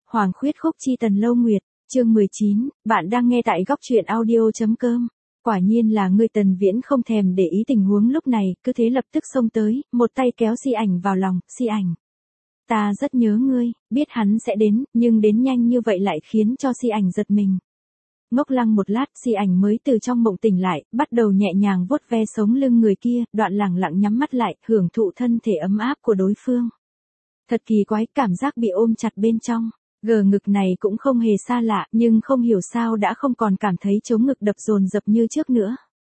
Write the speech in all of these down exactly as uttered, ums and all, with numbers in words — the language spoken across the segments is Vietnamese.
Hoàng khuyết khúc chi Tần Lâu Nguyệt, chương mười chín, bạn đang nghe tại góc truyện audio.com. Quả nhiên là ngươi. Tần Viễn không thèm để ý tình huống lúc này, cứ thế lập tức xông tới, một tay kéo Si Ảnh vào lòng. Si Ảnh, ta rất nhớ ngươi. Biết hắn sẽ đến, nhưng đến nhanh như vậy lại khiến cho Si Ảnh giật mình. Ngốc lăng một lát, Si Ảnh mới từ trong mộng tỉnh lại, bắt đầu nhẹ nhàng vuốt ve sống lưng người kia, đoạn lẳng lặng nhắm mắt lại, hưởng thụ thân thể ấm áp của đối phương. Thật kỳ quái, cảm giác bị ôm chặt bên trong. Gờ ngực này cũng không hề xa lạ, nhưng không hiểu sao đã không còn cảm thấy chống ngực đập dồn dập như trước nữa.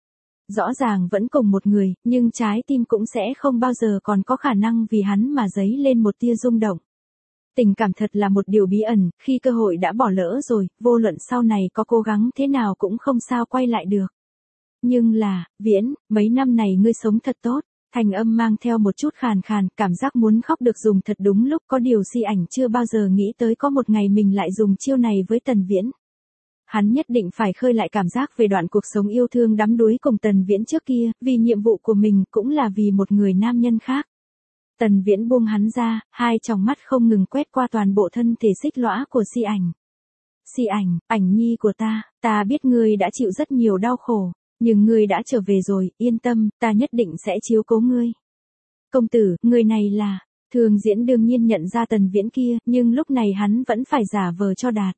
Rõ ràng vẫn cùng một người, nhưng trái tim cũng sẽ không bao giờ còn có khả năng vì hắn mà dấy lên một tia rung động. Tình cảm thật là một điều bí ẩn, khi cơ hội đã bỏ lỡ rồi, vô luận sau này có cố gắng thế nào cũng không sao quay lại được. Nhưng là, Viễn, mấy năm này ngươi sống thật tốt. Thanh âm mang theo một chút khàn khàn, cảm giác muốn khóc được dùng thật đúng lúc. Có điều Si Ảnh chưa bao giờ nghĩ tới có một ngày mình lại dùng chiêu này với Tần Viễn. Hắn nhất định phải khơi lại cảm giác về đoạn cuộc sống yêu thương đắm đuối cùng Tần Viễn trước kia, vì nhiệm vụ của mình cũng là vì một người nam nhân khác. Tần Viễn buông hắn ra, hai tròng mắt không ngừng quét qua toàn bộ thân thể xích lõa của Si Ảnh. Si Ảnh, Ảnh nhi của ta, ta biết ngươi đã chịu rất nhiều đau khổ. Nhưng ngươi đã trở về rồi, yên tâm, ta nhất định sẽ chiếu cố ngươi. Công tử, người này là... Thường Diễn đương nhiên nhận ra Tần Viễn kia, nhưng lúc này hắn vẫn phải giả vờ cho đạt.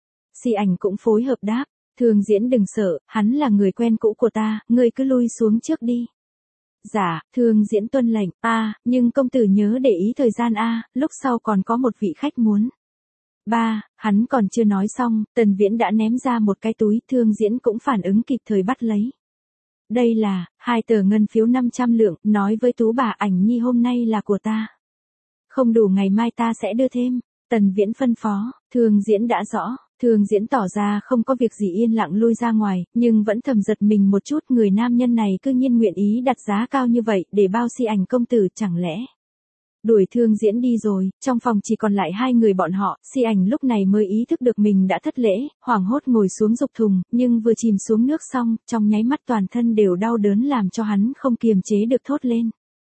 Si Ảnh cũng phối hợp đáp. Thường Diễn đừng sợ, hắn là người quen cũ của ta, ngươi cứ lui xuống trước đi. Dạ, Thường Diễn tuân lệnh. A, nhưng công tử nhớ để ý thời gian a, lúc sau còn có một vị khách muốn. Ba, hắn còn chưa nói xong, Tần Viễn đã ném ra một cái túi. Thường Diễn cũng phản ứng kịp thời bắt lấy. Đây là, hai tờ ngân phiếu năm trăm lượng, nói với Tú bà Ảnh nhi hôm nay là của ta. Không đủ ngày mai ta sẽ đưa thêm. Tần Viễn phân phó. Thường Diễn đã rõ. Thường Diễn tỏ ra không có việc gì, yên lặng lui ra ngoài, nhưng vẫn thầm giật mình một chút. Người nam nhân này cư nhiên nguyện ý đặt giá cao như vậy để bao Si Ảnh công tử, chẳng lẽ đuổi Thường Diễn đi rồi. Trong phòng chỉ còn lại hai người bọn họ. Si Ảnh lúc này mới ý thức được mình đã thất lễ, hoảng hốt ngồi xuống dục thùng, nhưng vừa chìm xuống nước xong, trong nháy mắt toàn thân đều đau đớn làm cho hắn không kiềm chế được thốt lên.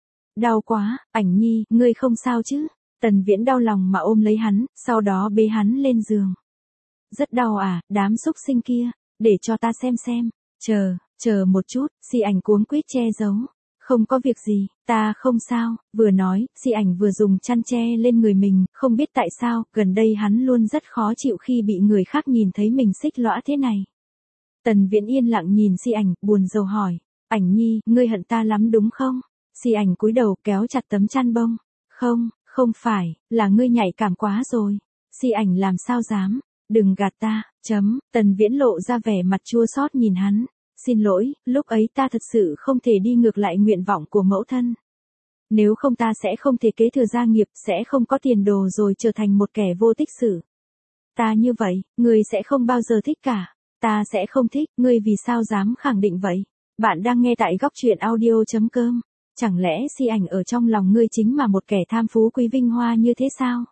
Đau quá, Ảnh nhi, ngươi không sao chứ? Tần Viễn đau lòng mà ôm lấy hắn, sau đó bế hắn lên giường. Rất đau à, đám xúc sinh kia, để cho ta xem xem. Chờ, chờ một chút. Si Ảnh cuống quýt che giấu. Không có việc gì, ta không sao. Vừa nói, Si Ảnh vừa dùng chăn che lên người mình, không biết tại sao, gần đây hắn luôn rất khó chịu khi bị người khác nhìn thấy mình xích lõa thế này. Tần Viễn yên lặng nhìn Si Ảnh, buồn rầu hỏi. Ảnh nhi, ngươi hận ta lắm đúng không? Si Ảnh cúi đầu kéo chặt tấm chăn bông. Không, không phải, là ngươi nhạy cảm quá rồi. Si Ảnh làm sao dám, đừng gạt ta, chấm. Tần Viễn lộ ra vẻ mặt chua xót nhìn hắn. Xin lỗi, lúc ấy ta thật sự không thể đi ngược lại nguyện vọng của mẫu thân. Nếu không ta sẽ không thể kế thừa gia nghiệp, sẽ không có tiền đồ rồi trở thành một kẻ vô tích sự. Ta như vậy, ngươi sẽ không bao giờ thích cả. Ta sẽ không thích, ngươi vì sao dám khẳng định vậy? Bạn đang nghe tại góc truyện audio.com. Chẳng lẽ Si Ảnh ở trong lòng ngươi chính là một kẻ tham phú quý vinh hoa như thế sao?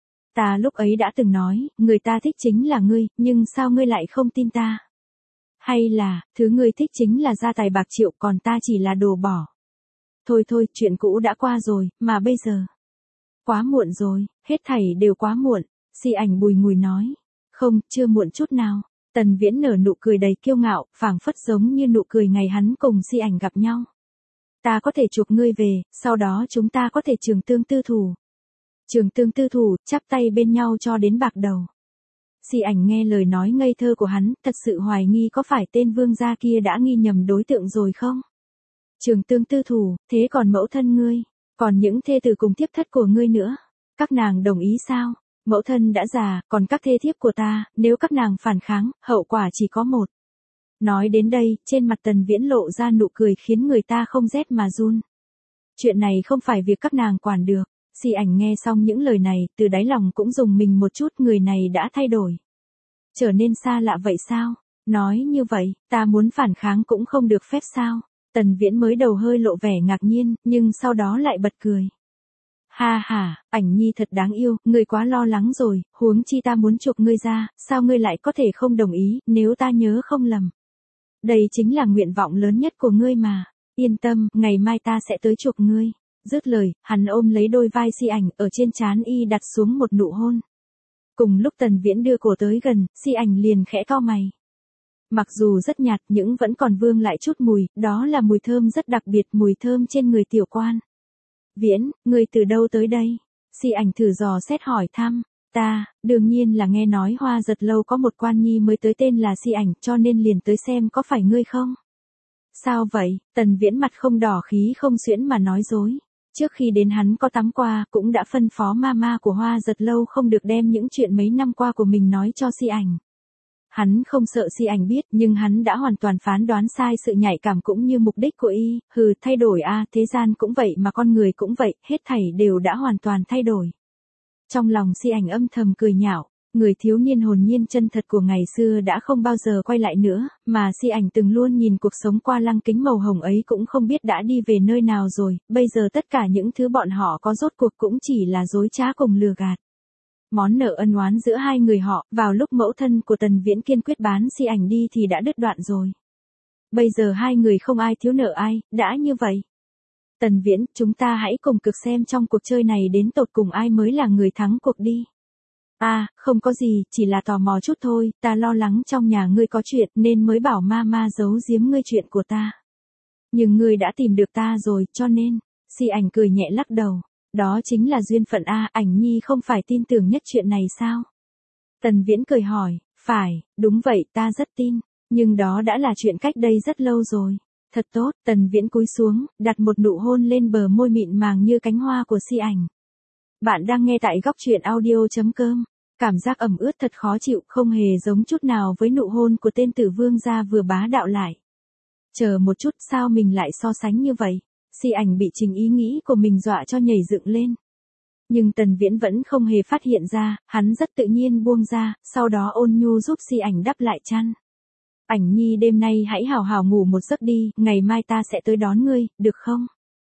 Ta lúc ấy đã từng nói, người ta thích chính là ngươi, nhưng sao ngươi lại không tin ta? Hay là, thứ ngươi thích chính là gia tài bạc triệu, còn ta chỉ là đồ bỏ. Thôi thôi, chuyện cũ đã qua rồi, mà bây giờ. Quá muộn rồi, hết thảy đều quá muộn. Si Ảnh bùi ngùi nói. Không, chưa muộn chút nào. Tần Viễn nở nụ cười đầy kiêu ngạo, phảng phất giống như nụ cười ngày hắn cùng Si Ảnh gặp nhau. Ta có thể chuộc ngươi về, sau đó chúng ta có thể trường tương tư thủ. Trường tương tư thủ, chắp tay bên nhau cho đến bạc đầu. Si Ảnh nghe lời nói ngây thơ của hắn, thật sự hoài nghi có phải tên vương gia kia đã nghi nhầm đối tượng rồi không? Trường tương tư thủ, thế còn mẫu thân ngươi, còn những thê tử cùng thiếp thất của ngươi nữa, các nàng đồng ý sao? Mẫu thân đã già, còn các thê thiếp của ta, nếu các nàng phản kháng, hậu quả chỉ có một. Nói đến đây, trên mặt Tần Viễn lộ ra nụ cười khiến người ta không rét mà run. Chuyện này không phải việc các nàng quản được. Si Ảnh nghe xong những lời này, từ đáy lòng cũng rùng mình một chút, người này đã thay đổi. Trở nên xa lạ vậy sao? Nói như vậy, ta muốn phản kháng cũng không được phép sao? Tần Viễn mới đầu hơi lộ vẻ ngạc nhiên, nhưng sau đó lại bật cười. Ha ha, Ảnh nhi thật đáng yêu, ngươi quá lo lắng rồi, huống chi ta muốn chuộc ngươi ra, sao ngươi lại có thể không đồng ý, nếu ta nhớ không lầm. Đây chính là nguyện vọng lớn nhất của ngươi mà. Yên tâm, ngày mai ta sẽ tới chuộc ngươi. Dứt lời, hắn ôm lấy đôi vai Si Ảnh, ở trên trán y đặt xuống một nụ hôn. Cùng lúc Tần Viễn đưa cổ tới gần, Si ảnh liền khẽ cau mày. Mặc dù rất nhạt nhưng vẫn còn vương lại chút mùi, đó là mùi thơm rất đặc biệt, mùi thơm trên người tiểu quan. Viễn, người từ đâu tới đây? Si ảnh thử dò xét hỏi thăm. Ta, đương nhiên là nghe nói Hoa Giật Lâu có một quan nhi mới tới tên là Si ảnh, cho nên liền tới xem có phải ngươi không? Sao vậy? Tần Viễn mặt không đỏ khí không xuyễn mà nói dối. Trước khi đến hắn có tắm qua, cũng đã phân phó mama của Hoa Giật Lâu không được đem những chuyện mấy năm qua của mình nói cho Si ảnh. Hắn không sợ Si ảnh biết, nhưng hắn đã hoàn toàn phán đoán sai sự nhạy cảm cũng như mục đích của y, hừ, thay đổi a, à, thế gian cũng vậy mà con người cũng vậy, hết thảy đều đã hoàn toàn thay đổi. Trong lòng Si ảnh âm thầm cười nhạo, người thiếu niên hồn nhiên chân thật của ngày xưa đã không bao giờ quay lại nữa, mà Si ảnh từng luôn nhìn cuộc sống qua lăng kính màu hồng ấy cũng không biết đã đi về nơi nào rồi, bây giờ tất cả những thứ bọn họ có rốt cuộc cũng chỉ là dối trá cùng lừa gạt. Món nợ ân oán giữa hai người họ, vào lúc mẫu thân của Tần Viễn kiên quyết bán Si ảnh đi thì đã đứt đoạn rồi. Bây giờ hai người không ai thiếu nợ ai, đã như vậy. Tần Viễn, chúng ta hãy cùng cực xem trong cuộc chơi này đến tột cùng ai mới là người thắng cuộc đi. À, không có gì, chỉ là tò mò chút thôi, ta lo lắng trong nhà ngươi có chuyện nên mới bảo mama giấu giếm ngươi chuyện của ta. Nhưng ngươi đã tìm được ta rồi, cho nên, Si ảnh cười nhẹ lắc đầu. Đó chính là duyên phận a, ảnh nhi không phải tin tưởng nhất chuyện này sao? Tần Viễn cười hỏi, phải, đúng vậy, ta rất tin, nhưng đó đã là chuyện cách đây rất lâu rồi. Thật tốt, Tần Viễn cúi xuống, đặt một nụ hôn lên bờ môi mịn màng như cánh hoa của Si ảnh. Bạn đang nghe tại góc truyện audio chấm com. Cảm giác ẩm ướt thật khó chịu, không hề giống chút nào với nụ hôn của tên tử vương gia vừa bá đạo lại. Chờ một chút, sao mình lại so sánh như vậy? Si ảnh bị chính ý nghĩ của mình dọa cho nhảy dựng lên. Nhưng Tần Viễn vẫn không hề phát hiện ra, hắn rất tự nhiên buông ra, sau đó ôn nhu giúp Si ảnh đắp lại chăn. Ảnh nhi đêm nay hãy hào hào ngủ một giấc đi, ngày mai ta sẽ tới đón ngươi, được không?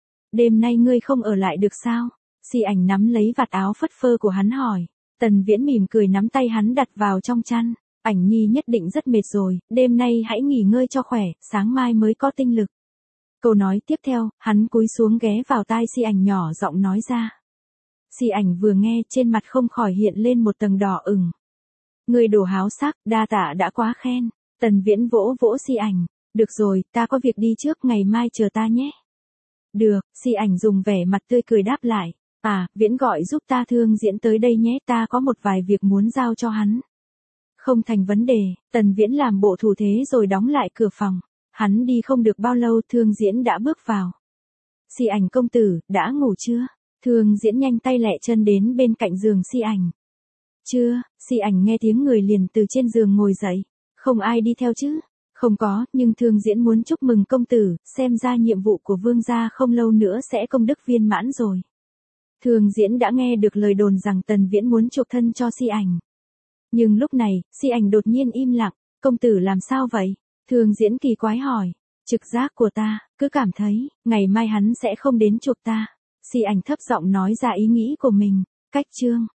Đêm nay ngươi không ở lại được sao? Si ảnh nắm lấy vạt áo phất phơ của hắn hỏi. Tần Viễn mỉm cười nắm tay hắn đặt vào trong chăn. Ảnh nhi nhất định rất mệt rồi, đêm nay hãy nghỉ ngơi cho khỏe, sáng mai mới có tinh lực. Câu nói tiếp theo, hắn cúi xuống ghé vào tai Si ảnh nhỏ giọng nói ra. Si ảnh vừa nghe, trên mặt không khỏi hiện lên một tầng đỏ ửng. Người đồ háo sắc, đa tạ đã quá khen. Tần Viễn vỗ vỗ Si ảnh. Được rồi, ta có việc đi trước, ngày mai chờ ta nhé. Được, Si ảnh dùng vẻ mặt tươi cười đáp lại. À, Viễn gọi giúp ta Thương Diễn tới đây nhé, ta có một vài việc muốn giao cho hắn. Không thành vấn đề, Tần Viễn làm bộ thủ thế rồi đóng lại cửa phòng. Hắn đi không được bao lâu, Thương Diễn đã bước vào. Si ảnh công tử, đã ngủ chưa? Thương Diễn nhanh tay lẹ chân đến bên cạnh giường Si ảnh. Chưa, Si ảnh nghe tiếng người liền từ trên giường ngồi dậy. Không ai đi theo chứ? Không có, nhưng Thương Diễn muốn chúc mừng công tử, xem ra nhiệm vụ của vương gia không lâu nữa sẽ công đức viên mãn rồi. Thương Diễn đã nghe được lời đồn rằng Tần Viễn muốn chuộc thân cho Si ảnh. Nhưng lúc này, Si ảnh đột nhiên im lặng, công tử làm sao vậy? Thương Diễn kỳ quái hỏi, trực giác của ta, cứ cảm thấy, ngày mai hắn sẽ không đến chuộc ta. Si ảnh thấp giọng nói ra ý nghĩ của mình, cách chương.